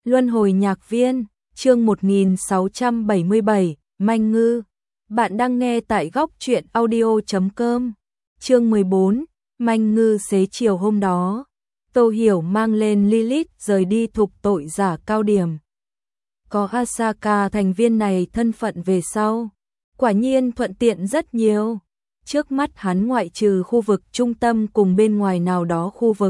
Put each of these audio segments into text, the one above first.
Luân hồi nhạc viên, chương 1677, Manh Ngư. Bạn đang nghe tại góc truyện audio.com. Chương 14, Manh Ngư. Xế chiều hôm đó, Tô Hiểu mang lên Lilith rời đi thục tội giả cao điểm. Có Asaka thành viên này thân phận về sau, quả nhiên thuận tiện rất nhiều. Trước mắt hắn ngoại trừ khu vực trung tâm cùng bên ngoài nào đó khu vực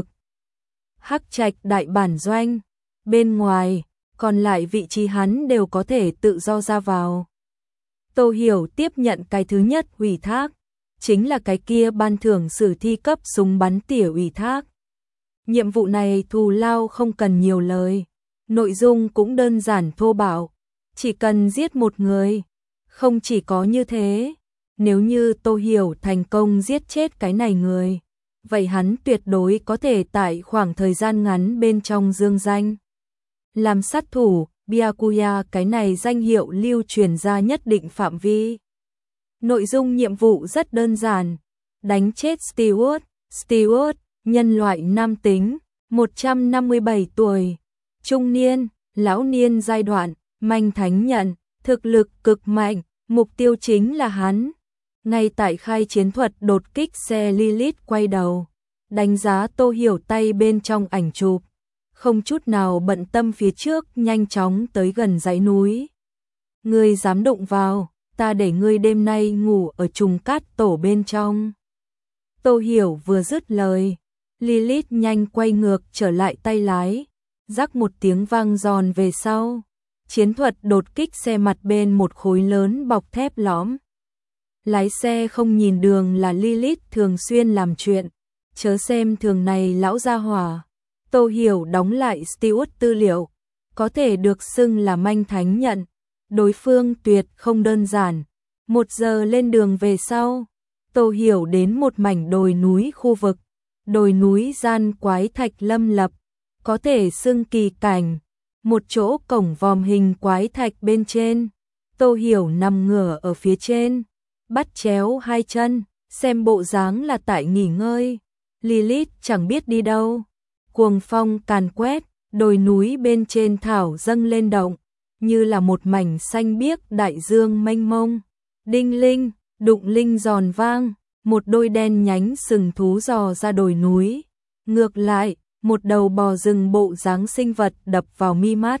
Hắc Trạch đại bản doanh, bên ngoài, còn lại vị trí hắn đều có thể tự do ra vào. Tô Hiểu tiếp nhận cái thứ nhất ủy thác, chính là cái kia ban thưởng sử thi cấp súng bắn tỉa ủy thác. Nhiệm vụ này thù lao không cần nhiều lời, nội dung cũng đơn giản thô bạo, chỉ cần giết một người. Không chỉ có như thế, nếu như Tô Hiểu thành công giết chết cái này người, vậy hắn tuyệt đối có thể tại khoảng thời gian ngắn bên trong dương danh. Làm sát thủ, Byakuya cái này danh hiệu lưu truyền ra nhất định phạm vi. Nội dung nhiệm vụ rất đơn giản, đánh chết Stewart, nhân loại nam tính, 157 tuổi, trung niên, lão niên giai đoạn, manh thánh nhận, thực lực cực mạnh, mục tiêu chính là hắn. Ngay tại khai chiến thuật đột kích xe Lilith quay đầu, đánh giá Tô Hiểu tay bên trong ảnh chụp, không chút nào bận tâm phía trước nhanh chóng tới gần dãy núi. Ngươi dám đụng vào, ta để ngươi đêm nay ngủ ở trùng cát tổ bên trong. Tô Hiểu vừa dứt lời, Lilith nhanh quay ngược trở lại tay lái, rắc một tiếng vang giòn về sau. Chiến thuật đột kích xe mặt bên một khối lớn bọc thép lõm. Lái xe không nhìn đường là Lilith thường xuyên làm chuyện, chớ xem thường này lão gia hỏa. Tô Hiểu đóng lại Stewart tư liệu, có thể được xưng là manh thánh nhận, đối phương tuyệt không đơn giản. 1 giờ lên đường về sau, Tô Hiểu đến một mảnh đồi núi khu vực, đồi núi gian quái thạch lâm lập, có thể xưng kỳ cảnh. Một chỗ cổng vòm hình quái thạch bên trên, Tô Hiểu nằm ngửa ở phía trên, bắt chéo hai chân, xem bộ dáng là tại nghỉ ngơi. Lilith chẳng biết đi đâu. Cuồng phong càn quét, đồi núi bên trên thảo dâng lên động, như là một mảnh xanh biếc đại dương mênh mông. Đinh linh, đụng linh giòn vang, một đôi đen nhánh sừng thú dò ra đồi núi. Ngược lại, một đầu bò rừng bộ dáng sinh vật đập vào mi mắt.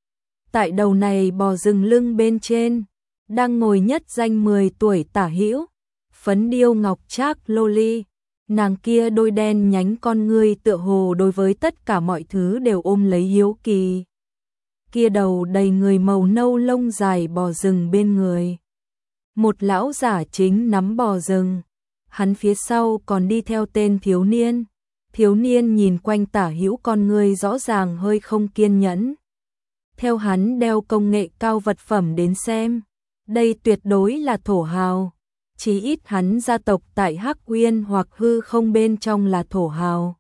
Tại đầu này bò rừng lưng bên trên, đang ngồi nhất danh 10 tuổi tả hữu, phấn điêu ngọc trác loli. Nàng kia đôi đen nhánh con ngươi tựa hồ đối với tất cả mọi thứ đều ôm lấy hiếu kỳ. Kia đầu đầy người màu nâu lông dài bò rừng bên người. Một lão giả chính nắm bò rừng, hắn phía sau còn đi theo tên thiếu niên. Thiếu niên nhìn quanh tả hữu con người rõ ràng hơi không kiên nhẫn. Theo hắn đeo công nghệ cao vật phẩm đến xem, đây tuyệt đối là thổ hào. Chí ít hắn gia tộc tại Hắc Uyên hoặc hư không bên trong là thổ hào.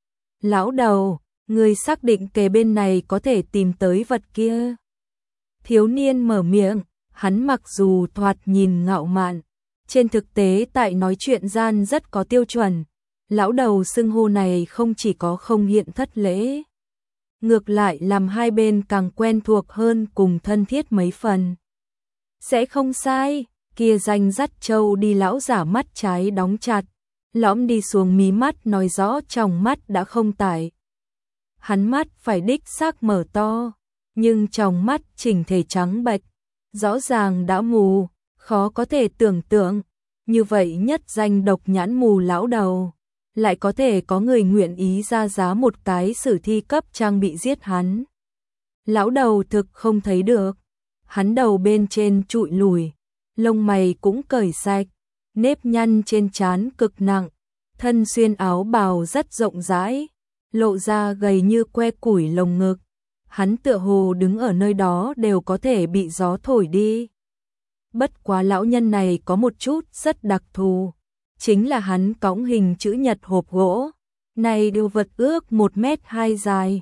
Lão đầu, người xác định kề bên này có thể tìm tới vật kia. Thiếu niên mở miệng, hắn mặc dù thoạt nhìn ngạo mạn, trên thực tế tại nói chuyện gian rất có tiêu chuẩn. Lão đầu xưng hô này không chỉ có không hiện thất lễ, ngược lại làm hai bên càng quen thuộc hơn cùng thân thiết mấy phần. Sẽ không sai, kia danh dắt trâu đi lão giả mắt trái đóng chặt, lõm đi xuống mí mắt nói rõ trong mắt đã không tải. Hắn mắt phải đích xác mở to, nhưng trong mắt chỉnh thể trắng bệch, rõ ràng đã mù, khó có thể tưởng tượng, như vậy nhất danh độc nhãn mù lão đầu. Lại có thể có người nguyện ý ra giá một cái sử thi cấp trang bị giết hắn. Lão đầu thực không thấy được, hắn đầu bên trên trụi lùi, lông mày cũng cởi sạch, nếp nhăn trên trán cực nặng, thân xuyên áo bào rất rộng rãi, lộ ra gầy như que củi lồng ngực. Hắn tựa hồ đứng ở nơi đó đều có thể bị gió thổi đi. Bất quá lão nhân này có một chút rất đặc thù. Chính là hắn cõng hình chữ nhật hộp gỗ, này điều vật ước 1m2 dài,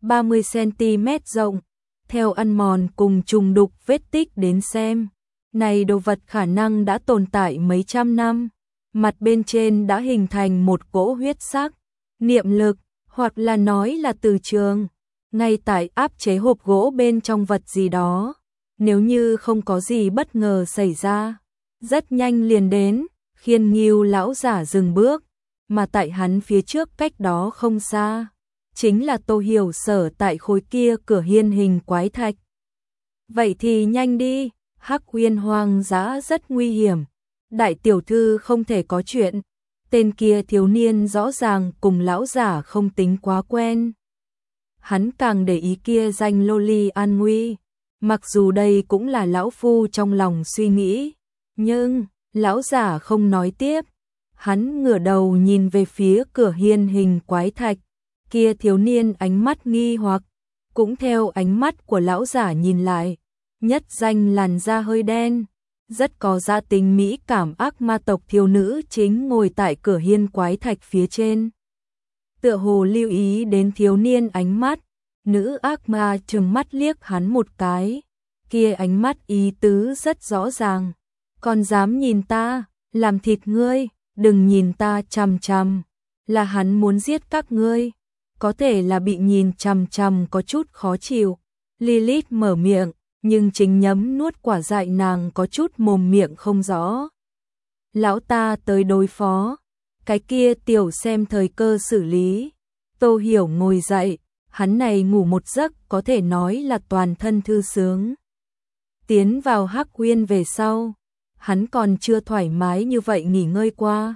30cm rộng, theo ăn mòn cùng trùng đục vết tích đến xem, này đồ vật khả năng đã tồn tại mấy trăm năm, mặt bên trên đã hình thành một cỗ huyết sắc, niệm lực, hoặc là nói là từ trường, ngay tại áp chế hộp gỗ bên trong vật gì đó. Nếu như không có gì bất ngờ xảy ra, rất nhanh liền đến, Khiên Ngưu lão giả dừng bước, mà tại hắn phía trước cách đó không xa, chính là Tô Hiểu sở tại khối kia cửa hiên hình quái thạch. Vậy thì nhanh đi, Hắc Uyên hoang dã rất nguy hiểm, đại tiểu thư không thể có chuyện. Tên kia thiếu niên rõ ràng cùng lão giả không tính quá quen. Hắn càng để ý kia danh loli an nguy, mặc dù đây cũng là lão phu trong lòng suy nghĩ, nhưng lão giả không nói tiếp. Hắn ngửa đầu nhìn về phía cửa hiên hình quái thạch, kia thiếu niên ánh mắt nghi hoặc, cũng theo ánh mắt của lão giả nhìn lại, nhất danh làn da hơi đen, rất có gia tính mỹ cảm ác ma tộc thiếu nữ chính ngồi tại cửa hiên quái thạch phía trên. Tựa hồ lưu ý đến thiếu niên ánh mắt, nữ ác ma trừng mắt liếc hắn một cái, kia ánh mắt ý tứ rất rõ ràng, còn dám nhìn ta, làm thịt ngươi, đừng nhìn ta chằm chằm, là hắn muốn giết các ngươi, có thể là bị nhìn chằm chằm có chút khó chịu. Lilith mở miệng, nhưng chính nhấm nuốt quả dại nàng có chút mồm miệng không rõ. Lão ta tới đối phó, cái kia tiểu xem thời cơ xử lý. Tô Hiểu ngồi dậy, hắn này ngủ một giấc có thể nói là toàn thân thư sướng. Tiến vào Hắc Uyên về sau, hắn còn chưa thoải mái như vậy nghỉ ngơi qua.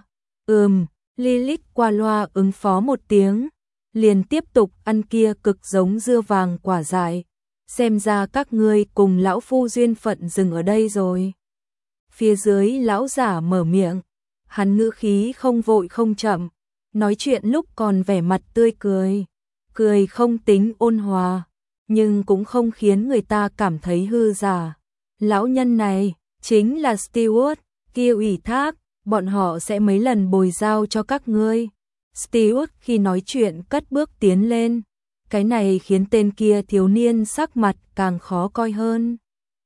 Lilith qua loa ứng phó một tiếng, liền tiếp tục ăn kia cực giống dưa vàng quả dại. Xem ra các ngươi cùng lão phu duyên phận dừng ở đây rồi. Phía dưới lão giả mở miệng, hắn ngữ khí không vội không chậm, nói chuyện lúc còn vẻ mặt tươi cười, cười không tính ôn hòa, nhưng cũng không khiến người ta cảm thấy hư giả. Lão nhân này chính là Stewart, kia ủy thác, bọn họ sẽ mấy lần bồi giao cho các ngươi. Stewart khi nói chuyện cất bước tiến lên, cái này khiến tên kia thiếu niên sắc mặt càng khó coi hơn.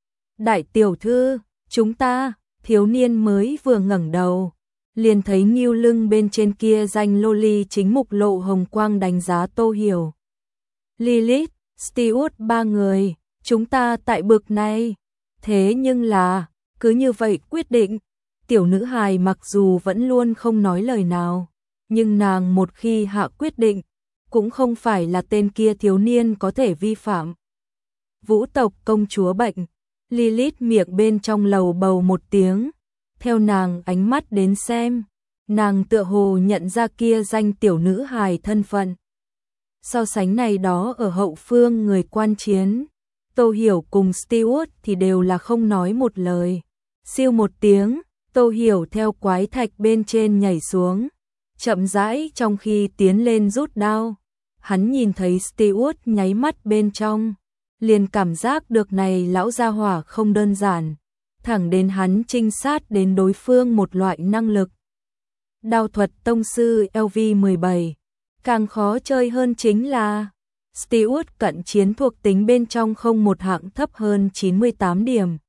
Đại tiểu thư, chúng ta, thiếu niên mới vừa ngẩng đầu, liền thấy Ngưu lưng bên trên kia danh loli chính mục lộ hồng quang đánh giá Tô Hiểu. Lilith, Stewart ba người, chúng ta tại bực này, thế nhưng là, cứ như vậy quyết định. Tiểu nữ hài mặc dù vẫn luôn không nói lời nào, nhưng nàng một khi hạ quyết định, cũng không phải là tên kia thiếu niên có thể vi phạm. Vũ tộc công chúa bệnh, Lilith miệng bên trong lầu bầu một tiếng, theo nàng ánh mắt đến xem, nàng tựa hồ nhận ra kia danh tiểu nữ hài thân phận. So sánh này đó ở hậu phương người quan chiến, Tô Hiểu cùng Stewart thì đều là không nói một lời. Siêu một tiếng, Tô Hiểu theo quái thạch bên trên nhảy xuống, chậm rãi trong khi tiến lên rút đao. Hắn nhìn thấy Stewart nháy mắt bên trong, liền cảm giác được này lão gia hỏa không đơn giản, thẳng đến hắn trinh sát đến đối phương một loại năng lực. Đao thuật tông sư LV17, càng khó chơi hơn chính là Stewart cận chiến thuộc tính bên trong không một hạng thấp hơn 98 điểm.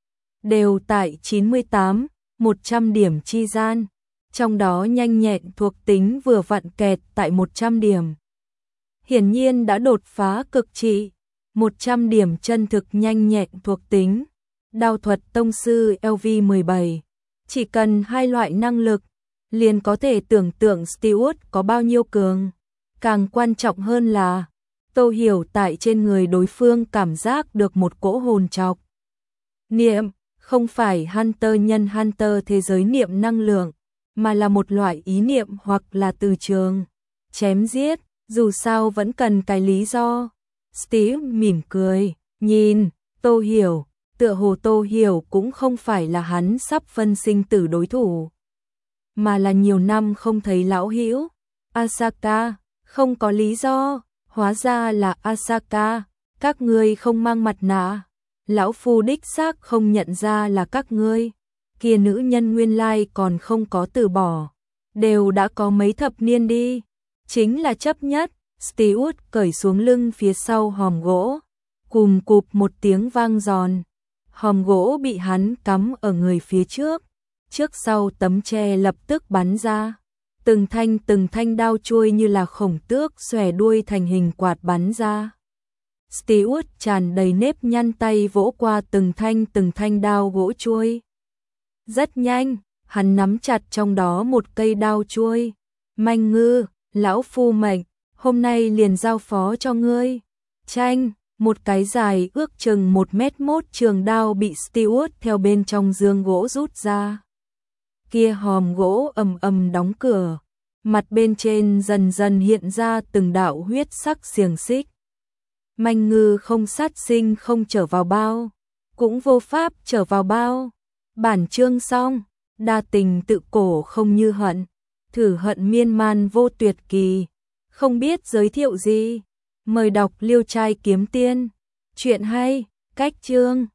Đều tại 98, 100 điểm chi gian, trong đó nhanh nhẹn thuộc tính vừa vặn kẹt tại 100 điểm. Hiển nhiên đã đột phá cực trị, 100 điểm chân thực nhanh nhẹn thuộc tính. Đao thuật tông sư LV17, chỉ cần hai loại năng lực, liền có thể tưởng tượng Stewart có bao nhiêu cường. Càng quan trọng hơn là, Tô Hiểu tại trên người đối phương cảm giác được một cỗ hồn trọc. Niệm, không phải Hunter nhân Hunter thế giới niệm năng lượng, mà là một loại ý niệm hoặc là từ trường. Chém giết, dù sao vẫn cần cái lý do. Steve mỉm cười, nhìn, Tô Hiểu, tựa hồ Tô Hiểu cũng không phải là hắn sắp phân sinh tử đối thủ, mà là nhiều năm không thấy lão hữu. Asaka, không có lý do, hóa ra là Asaka, các ngươi không mang mặt nạ. Lão phu đích xác không nhận ra là các ngươi, kia nữ nhân nguyên lai còn không có từ bỏ, đều đã có mấy thập niên đi, chính là chấp nhất. Stewart cởi xuống lưng phía sau hòm gỗ, cùm cụp một tiếng vang giòn, hòm gỗ bị hắn cắm ở người phía trước, trước sau tấm tre lập tức bắn ra, từng thanh đao chuôi như là khổng tước xòe đuôi thành hình quạt bắn ra. Stewart tràn đầy nếp nhăn tay vỗ qua từng thanh đao gỗ chuôi. Rất nhanh, hắn nắm chặt trong đó một cây đao chuôi. Manh Ngư, lão phu mệnh, hôm nay liền giao phó cho ngươi. Chanh, một cái dài ước chừng 1m1 trường đao bị Stewart theo bên trong giương gỗ rút ra. Kia hòm gỗ ầm ầm đóng cửa, mặt bên trên dần dần hiện ra từng đạo huyết sắc xiềng xích. Manh Ngư không sát sinh không trở vào bao, cũng vô pháp trở vào bao. Bản chương xong, đa tình tự cổ không như hận, thử hận miên man vô tuyệt kỳ, không biết giới thiệu gì. Mời đọc Liêu Trai Kiếm Tiên. Chuyện hay, cách chương.